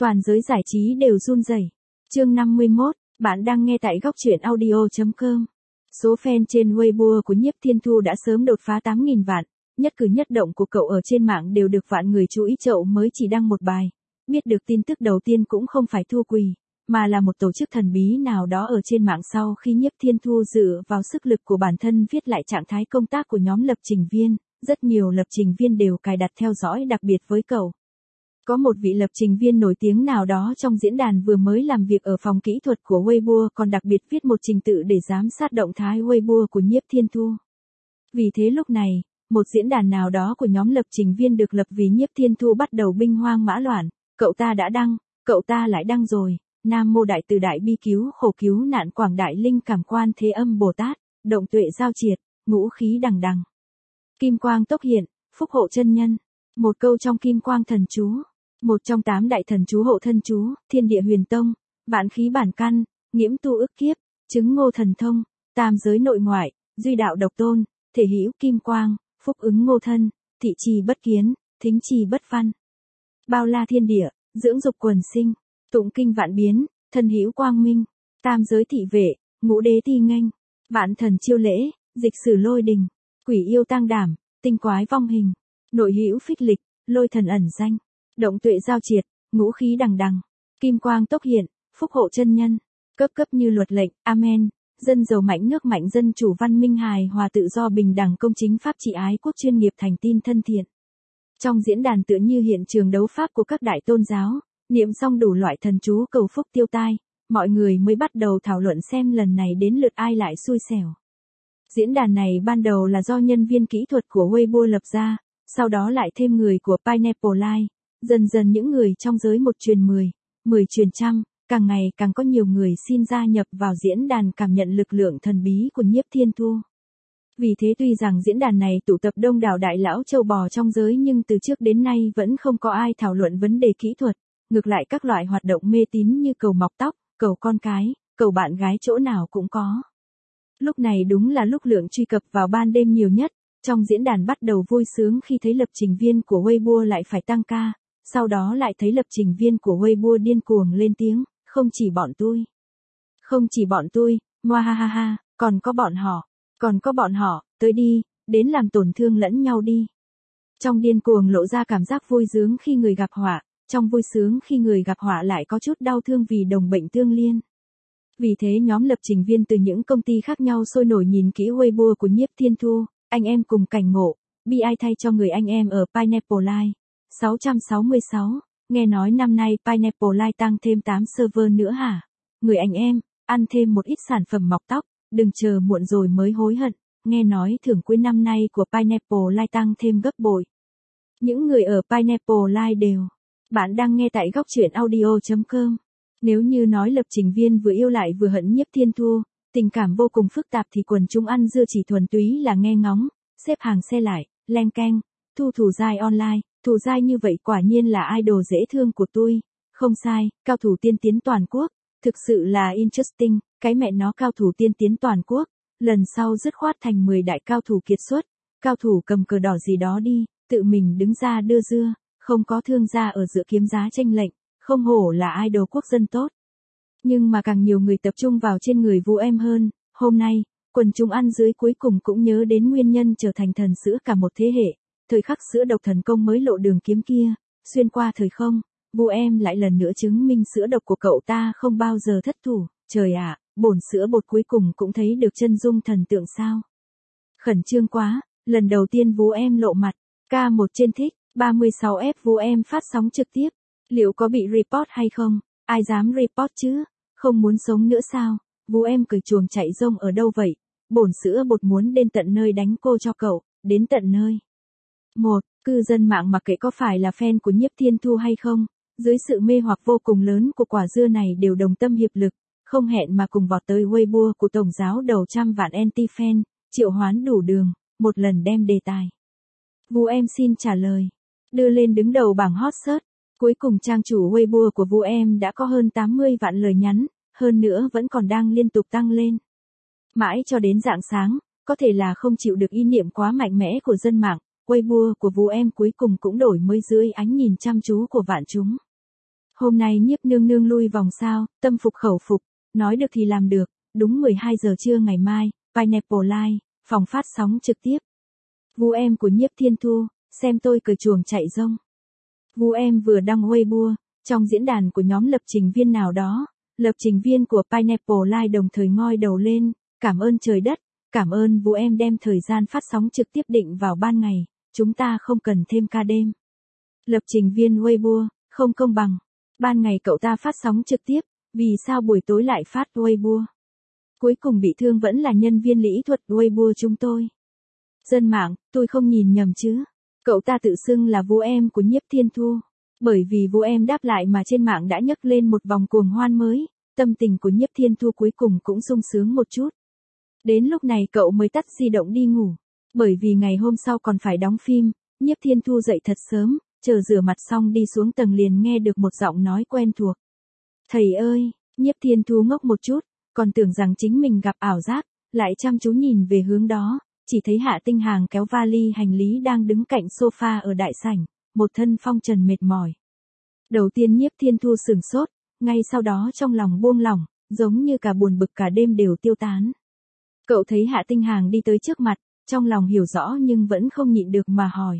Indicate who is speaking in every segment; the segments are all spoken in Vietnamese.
Speaker 1: Toàn giới giải trí đều run rẩy. Chương 51, bạn đang nghe tại góc truyện audio.com. Số fan trên Weibo của Nhiếp Thiên Thu đã sớm đột phá 8.000 vạn, nhất cử nhất động của cậu ở trên mạng đều được vạn người chú ý. Cậu mới chỉ đăng một bài, biết được tin tức đầu tiên cũng không phải Thu Quỳ, mà là một tổ chức thần bí nào đó ở trên mạng. Sau khi Nhiếp Thiên Thu dựa vào sức lực của bản thân viết lại trạng thái công tác của nhóm lập trình viên, rất nhiều lập trình viên đều cài đặt theo dõi đặc biệt với cậu. Có một vị lập trình viên nổi tiếng nào đó trong diễn đàn vừa mới làm việc ở phòng kỹ thuật của Weibo còn đặc biệt viết một trình tự để giám sát động thái Weibo của Nhiếp Thiên Thu. Vì thế lúc này, một diễn đàn nào đó của nhóm lập trình viên được lập vì Nhiếp Thiên Thu bắt đầu binh hoang mã loạn. Cậu ta đã đăng, cậu ta lại đăng rồi. Nam mô đại từ đại bi cứu khổ cứu nạn quảng đại linh cảm quan thế âm Bồ Tát, động tuệ giao triệt, ngũ khí đằng đằng. Kim quang tốc hiện, phúc hộ chân nhân. Một câu trong Kim quang thần chú. Một trong 8 đại thần chú hộ thân chú, thiên địa huyền tông, vạn khí bản căn, nghiễm tu ức kiếp, chứng ngô thần thông, tam giới nội ngoại, duy đạo độc tôn, thể hữu kim quang, phúc ứng ngô thân, thị trì bất kiến, thính trì bất văn. Bao la thiên địa, dưỡng dục quần sinh, tụng kinh vạn biến, thần hữu quang minh, tam giới thị vệ, ngũ đế thi nghênh, vạn thần chiêu lễ, dịch sử lôi đình, quỷ yêu tang đảm, tinh quái vong hình, nội hữu phích lịch, lôi thần ẩn danh. Động tuệ giao triệt, ngũ khí đằng đằng, kim quang tốc hiện, phúc hộ chân nhân, cấp cấp như luật lệnh, amen, dân giàu mạnh nước mạnh dân chủ văn minh hài hòa tự do bình đẳng công chính pháp trị ái quốc chuyên nghiệp thành tin thân thiện. Trong diễn đàn tựa như hiện trường đấu pháp của các đại tôn giáo, niệm xong đủ loại thần chú cầu phúc tiêu tai, mọi người mới bắt đầu thảo luận xem lần này đến lượt ai lại xui xẻo. Diễn đàn này ban đầu là do nhân viên kỹ thuật của Weibo lập ra, sau đó lại thêm người của Pineapple Live. Dần dần những người trong giới 1 truyền 10, 10 truyền trăm, càng ngày càng có nhiều người xin gia nhập vào diễn đàn cảm nhận lực lượng thần bí của Nhiếp Thiên Thu. Vì thế tuy rằng diễn đàn này tụ tập đông đảo đại lão châu bò trong giới nhưng từ trước đến nay vẫn không có ai thảo luận vấn đề kỹ thuật, ngược lại các loại hoạt động mê tín như cầu mọc tóc, cầu con cái, cầu bạn gái chỗ nào cũng có. Lúc này đúng là lúc lượng truy cập vào ban đêm nhiều nhất, trong diễn đàn bắt đầu vui sướng khi thấy lập trình viên của Weibo lại phải tăng ca. Sau đó lại thấy lập trình viên của Weibo điên cuồng lên tiếng, không chỉ bọn tôi, moa ha ha ha, còn có bọn họ, tới đi, đến làm tổn thương lẫn nhau đi. Trong điên cuồng lộ ra cảm giác vui sướng khi người gặp họa, trong vui sướng khi người gặp họa lại có chút đau thương vì đồng bệnh tương liên. Vì thế nhóm lập trình viên từ những công ty khác nhau sôi nổi nhìn kỹ Weibo của Nhiếp Thiên Thu, anh em cùng cảnh ngộ, bi ai thay cho người anh em ở Pineapple Live. 666, nghe nói năm nay Pineapple Live tăng thêm 8 server nữa hả? Người anh em, ăn thêm một ít sản phẩm mọc tóc, đừng chờ muộn rồi mới hối hận, nghe nói thưởng cuối năm nay của Pineapple Live tăng thêm gấp bội. Những người ở Pineapple Live đều. Bạn đang nghe tại góc truyện audio.com. Nếu như nói lập trình viên vừa yêu lại vừa hận Nhiếp Thiên Thu, tình cảm vô cùng phức tạp thì quần chúng ăn dưa chỉ thuần túy là nghe ngóng, xếp hàng xe lại, len keng, thu thủ giai online. Thủ giai như vậy quả nhiên là idol dễ thương của tôi. Không sai, cao thủ tiên tiến toàn quốc. Thực sự là interesting, cái mẹ nó cao thủ tiên tiến toàn quốc. Lần sau dứt khoát thành 10 đại cao thủ kiệt xuất. Cao thủ cầm cờ đỏ gì đó đi, tự mình đứng ra đưa dưa, không có thương gia ở giữa kiếm giá tranh lệnh, không hổ là idol quốc dân tốt. Nhưng mà càng nhiều người tập trung vào trên người Vũ Em hơn, hôm nay, quần chúng ăn dưới cuối cùng cũng nhớ đến nguyên nhân trở thành thần sữa cả một thế hệ. Thời khắc sữa độc thần công mới lộ đường kiếm kia, xuyên qua thời không, Vũ Em lại lần nữa chứng minh sữa độc của cậu ta không bao giờ thất thủ. Trời ạ, bổn sữa bột cuối cùng cũng thấy được chân dung thần tượng sao. Khẩn trương quá, lần đầu tiên Vũ Em lộ mặt, K1 trên thích, 36F Vũ Em phát sóng trực tiếp. Liệu có bị report hay không? Ai dám report chứ? Không muốn sống nữa sao? Vũ Em cười chuồng chạy rông ở đâu vậy? Bổn sữa bột muốn đến tận nơi đánh cô cho cậu, đến tận nơi. Cư dân mạng mặc kệ có phải là fan của Nhiếp Thiên Thu hay không, dưới sự mê hoặc vô cùng lớn của quả dưa này đều đồng tâm hiệp lực, không hẹn mà cùng vọt tới Weibo của tổng giáo đầu trăm vạn anti-fan, triệu hoán đủ đường, một lần đem đề tài. Vũ Em xin trả lời, đưa lên đứng đầu bảng hot search. Cuối cùng trang chủ Weibo của Vũ Em đã có hơn 80 vạn lời nhắn, hơn nữa vẫn còn đang liên tục tăng lên. Mãi cho đến rạng sáng, có thể là không chịu được ý niệm quá mạnh mẽ của dân mạng. Weibo của Vũ Em cuối cùng cũng đổi mới dưới ánh nhìn chăm chú của vạn chúng. Hôm nay Nhiếp nương nương lui vòng sao, tâm phục khẩu phục, nói được thì làm được, đúng 12 giờ trưa ngày mai, Pineapple Live, phòng phát sóng trực tiếp. Vu em của Nhiếp Thiên Thu, xem tôi cởi chuồng chạy rông. Vu em vừa đăng Weibo, trong diễn đàn của nhóm lập trình viên nào đó, lập trình viên của Pineapple Live đồng thời ngoi đầu lên, cảm ơn trời đất, cảm ơn Vu em đem thời gian phát sóng trực tiếp định vào ban ngày, chúng ta không cần thêm ca đêm. Lập trình viên Weibo, không công bằng. Ban ngày cậu ta phát sóng trực tiếp, vì sao buổi tối lại phát Weibo? Cuối cùng bị thương vẫn là nhân viên lý thuật Weibo chúng tôi. Dân mạng, tôi không nhìn nhầm chứ. Cậu ta tự xưng là Vu em của Nhiếp Thiên Thu. Bởi vì Vu em đáp lại mà trên mạng đã nhấc lên một vòng cuồng hoan mới, tâm tình của Nhiếp Thiên Thu cuối cùng cũng sung sướng một chút. Đến lúc này cậu mới tắt di động đi ngủ. Bởi vì ngày hôm sau còn phải đóng phim, Nhiếp Thiên Thu dậy thật sớm, chờ rửa mặt xong đi xuống tầng liền nghe được một giọng nói quen thuộc. Thầy ơi, Nhiếp Thiên Thu ngốc một chút, còn tưởng rằng chính mình gặp ảo giác, lại chăm chú nhìn về hướng đó, chỉ thấy Hạ Tinh Hàng kéo vali hành lý đang đứng cạnh sofa ở đại sảnh, một thân phong trần mệt mỏi. Đầu tiên Nhiếp Thiên Thu sửng sốt, ngay sau đó trong lòng buông lỏng, giống như cả buồn bực cả đêm đều tiêu tán. Cậu thấy Hạ Tinh Hàng đi tới trước mặt, trong lòng hiểu rõ nhưng vẫn không nhịn được mà hỏi.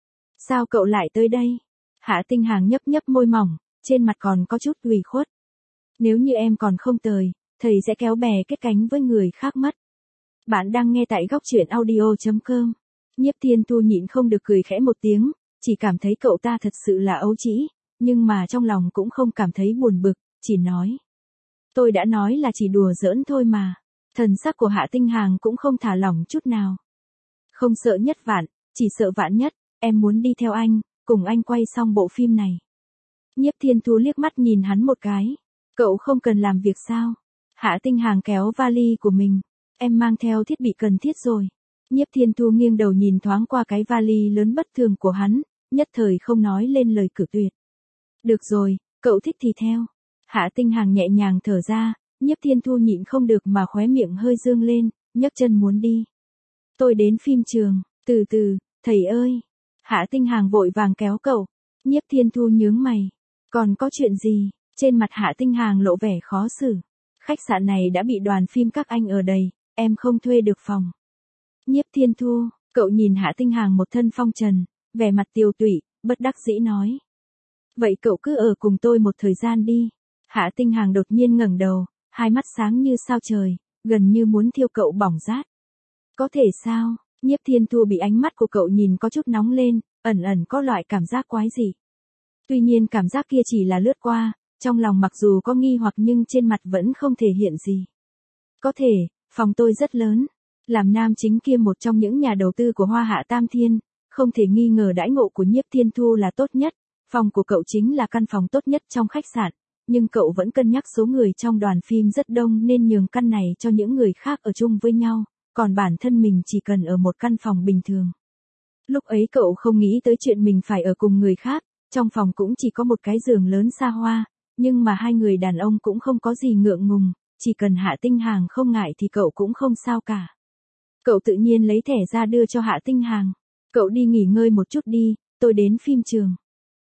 Speaker 1: Sao cậu lại tới đây? Hạ Tinh Hàng nhấp nhấp môi mỏng, trên mặt còn có chút ủy khuất. Nếu như em còn không tới, thầy sẽ kéo bè kết cánh với người khác mất. Bạn đang nghe tại góc truyện audio.com. Nhiếp Thiên Thu nhịn không được cười khẽ một tiếng, chỉ cảm thấy cậu ta thật sự là ấu trĩ, nhưng mà trong lòng cũng không cảm thấy buồn bực, chỉ nói. Tôi đã nói là chỉ đùa giỡn thôi mà. Thần sắc của Hạ Tinh Hàng cũng không thả lỏng chút nào. Không sợ nhất vạn, chỉ sợ vạn nhất, em muốn đi theo anh, cùng anh quay xong bộ phim này. Nhiếp Thiên Thu liếc mắt nhìn hắn một cái. Cậu không cần làm việc sao? Hạ Tinh Hàng kéo vali của mình. Em mang theo thiết bị cần thiết rồi. Nhiếp Thiên Thu nghiêng đầu nhìn thoáng qua cái vali lớn bất thường của hắn, nhất thời không nói lên lời cự tuyệt. Được rồi, cậu thích thì theo. Hạ Tinh Hàng nhẹ nhàng thở ra, Nhiếp Thiên Thu nhịn không được mà khóe miệng hơi dương lên, nhấc chân muốn đi. Tôi đến phim trường, từ từ, thầy ơi. Hạ Tinh Hàng vội vàng kéo cậu. Nhiếp Thiên Thu nhướng mày. Còn có chuyện gì? Trên mặt Hạ Tinh Hàng lộ vẻ khó xử. Khách sạn này đã bị đoàn phim các anh ở đầy, em không thuê được phòng. Nhiếp Thiên Thu, cậu nhìn Hạ Tinh Hàng một thân phong trần, vẻ mặt tiều tụy, bất đắc dĩ nói. Vậy cậu cứ ở cùng tôi một thời gian đi. Hạ Tinh Hàng đột nhiên ngẩng đầu, hai mắt sáng như sao trời, gần như muốn thiêu cậu bỏng rát. Có thể sao? Nhiếp Thiên Thu bị ánh mắt của cậu nhìn có chút nóng lên, ẩn ẩn có loại cảm giác quái dị. Tuy nhiên cảm giác kia chỉ là lướt qua, trong lòng mặc dù có nghi hoặc nhưng trên mặt vẫn không thể hiện gì. Có thể, phòng tôi rất lớn. Làm nam chính kia một trong những nhà đầu tư của Hoa Hạ Tam Thiên, không thể nghi ngờ đãi ngộ của Nhiếp Thiên Thu là tốt nhất. Phòng của cậu chính là căn phòng tốt nhất trong khách sạn, nhưng cậu vẫn cân nhắc số người trong đoàn phim rất đông nên nhường căn này cho những người khác ở chung với nhau, còn bản thân mình chỉ cần ở một căn phòng bình thường. Lúc ấy cậu không nghĩ tới chuyện mình phải ở cùng người khác, trong phòng cũng chỉ có một cái giường lớn xa hoa, nhưng mà hai người đàn ông cũng không có gì ngượng ngùng, chỉ cần Hạ Tinh Hàng không ngại thì cậu cũng không sao cả. Cậu tự nhiên lấy thẻ ra đưa cho Hạ Tinh Hàng. Cậu đi nghỉ ngơi một chút đi, tôi đến phim trường.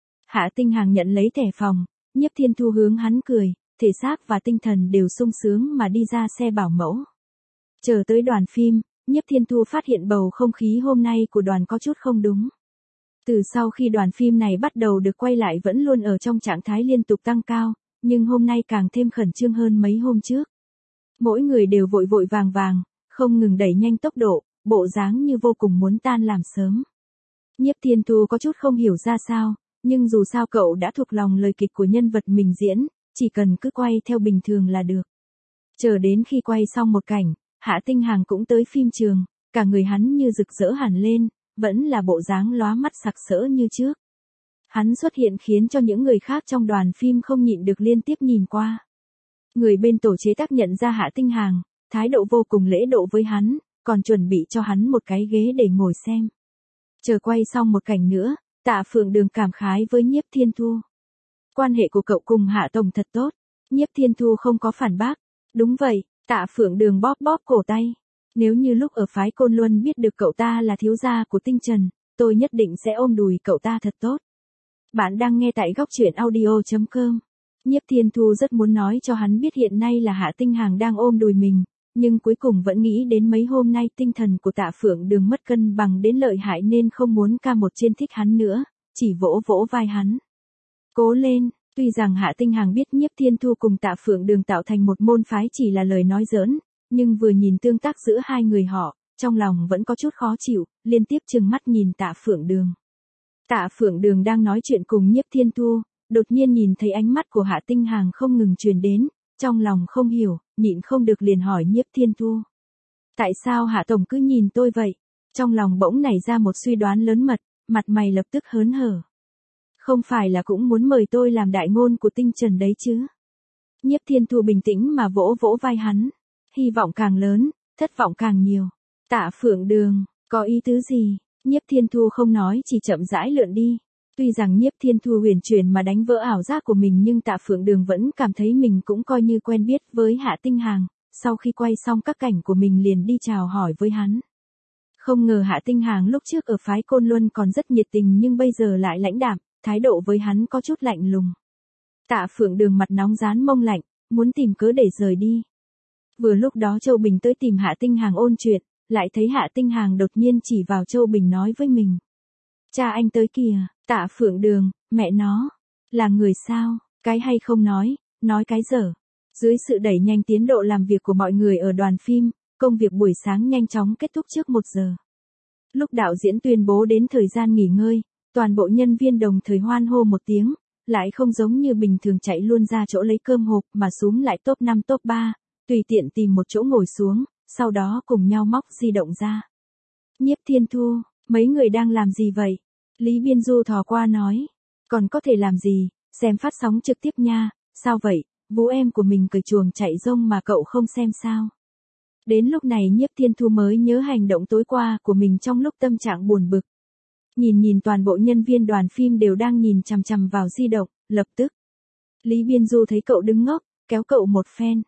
Speaker 1: Hạ Tinh Hàng nhận lấy thẻ phòng, Nhiếp Thiên Thu hướng hắn cười, thể xác và tinh thần đều sung sướng mà đi ra xe bảo mẫu. Chờ tới đoàn phim, Nhiếp Thiên Thu phát hiện bầu không khí hôm nay của đoàn có chút không đúng. Từ sau khi đoàn phim này bắt đầu được quay lại vẫn luôn ở trong trạng thái liên tục tăng cao, nhưng hôm nay càng thêm khẩn trương hơn mấy hôm trước. Mỗi người đều vội vội vàng vàng, không ngừng đẩy nhanh tốc độ, bộ dáng như vô cùng muốn tan làm sớm. Nhiếp Thiên Thu có chút không hiểu ra sao, nhưng dù sao cậu đã thuộc lòng lời kịch của nhân vật mình diễn, chỉ cần cứ quay theo bình thường là được. Chờ đến khi quay xong một cảnh, Hạ Tinh Hàng cũng tới phim trường, cả người hắn như rực rỡ hẳn lên, vẫn là bộ dáng lóa mắt sặc sỡ như trước. Hắn xuất hiện khiến cho những người khác trong đoàn phim không nhịn được liên tiếp nhìn qua. Người bên tổ chế tác nhận ra Hạ Tinh Hàng, thái độ vô cùng lễ độ với hắn, còn chuẩn bị cho hắn một cái ghế để ngồi xem. Chờ quay xong một cảnh nữa, Tạ Phượng Đường cảm khái với Nhiếp Thiên Thu. Quan hệ của cậu cùng Hạ Tổng thật tốt. Nhiếp Thiên Thu không có phản bác. Đúng vậy, Tạ Phượng Đường bóp bóp cổ tay. Nếu như lúc ở phái Côn Luân biết được cậu ta là thiếu gia của Tinh Trần, tôi nhất định sẽ ôm đùi cậu ta thật tốt. Bạn đang nghe tại góc truyện audio.com. Nhiếp Thiên Thu rất muốn nói cho hắn biết hiện nay là Hạ Tinh Hằng đang ôm đùi mình, nhưng cuối cùng vẫn nghĩ đến mấy hôm nay tinh thần của Tạ Phượng Đường mất cân bằng đến lợi hại nên không muốn ca một trên thích hắn nữa, chỉ vỗ vỗ vai hắn. Cố lên, tuy rằng Hạ Tinh Hằng biết Nhiếp Thiên Thu cùng Tạ Phượng Đường tạo thành một môn phái chỉ là lời nói giỡn, nhưng vừa nhìn tương tác giữa hai người họ, trong lòng vẫn có chút khó chịu, liên tiếp trừng mắt nhìn Tạ Phượng Đường. Tạ Phượng Đường đang nói chuyện cùng Nhiếp Thiên Thu, đột nhiên nhìn thấy ánh mắt của Hạ Tinh Hằng không ngừng truyền đến, trong lòng không hiểu, nhịn không được liền hỏi Nhiếp Thiên Thu. Tại sao Hạ Tổng cứ nhìn tôi vậy? Trong lòng bỗng nảy ra một suy đoán lớn mật, mặt mày lập tức hớn hở. Không phải là cũng muốn mời tôi làm đại ngôn của Tinh Trần đấy chứ? Nhiếp Thiên Thu bình tĩnh mà vỗ vỗ vai hắn. Hy vọng càng lớn, thất vọng càng nhiều. Tạ Phượng Đường, có ý tứ gì? Nhiếp Thiên Thu không nói chỉ chậm rãi lượn đi. Tuy rằng Nhiếp Thiên Thu huyền chuyển mà đánh vỡ ảo giác của mình nhưng Tạ Phượng Đường vẫn cảm thấy mình cũng coi như quen biết với Hạ Tinh Hằng, sau khi quay xong các cảnh của mình liền đi chào hỏi với hắn. Không ngờ Hạ Tinh Hằng lúc trước ở phái Côn Luân còn rất nhiệt tình nhưng bây giờ lại lãnh đạm, thái độ với hắn có chút lạnh lùng. Tạ Phượng Đường mặt nóng rán mông lạnh, muốn tìm cớ để rời đi. Vừa lúc đó Châu Bình tới tìm Hạ Tinh Hằng ôn chuyện, lại thấy Hạ Tinh Hằng đột nhiên chỉ vào Châu Bình nói với mình. Cha anh tới kìa. Tạ Phượng Đường, mẹ nó, là người sao, cái hay không nói cái dở. Dưới sự đẩy nhanh tiến độ làm việc của mọi người ở đoàn phim, công việc buổi sáng nhanh chóng kết thúc trước 1 giờ. Lúc đạo diễn tuyên bố đến thời gian nghỉ ngơi, toàn bộ nhân viên đồng thời hoan hô một tiếng, lại không giống như bình thường chạy luôn ra chỗ lấy cơm hộp mà xúm lại top 5 top 3, tùy tiện tìm một chỗ ngồi xuống, sau đó cùng nhau móc di động ra. Nhiếp Thiên Thu, mấy người đang làm gì vậy? Lý Biên Du thò qua nói. Còn có thể làm gì, xem phát sóng trực tiếp nha, sao vậy, vú em của mình cởi chuồng chạy rông mà cậu không xem sao? Đến lúc này Nhiếp Thiên Thu mới nhớ hành động tối qua của mình trong lúc tâm trạng buồn bực. Nhìn toàn bộ nhân viên đoàn phim đều đang nhìn chằm chằm vào di động, lập tức. Lý Biên Du thấy cậu đứng ngốc, kéo cậu một phen.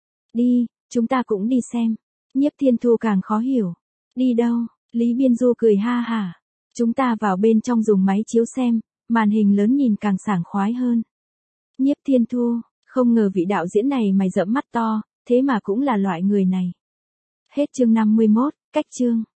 Speaker 1: Đi, chúng ta cũng đi xem. Nhiếp Thiên Thu càng khó hiểu. Đi đâu? Lý Biên Du cười ha hả. Chúng ta vào bên trong dùng máy chiếu xem, màn hình lớn nhìn càng sảng khoái hơn. Nhiếp Thiên Thu, không ngờ vị đạo diễn này mày rậm mắt to, thế mà cũng là loại người này. Hết chương 51, cách chương.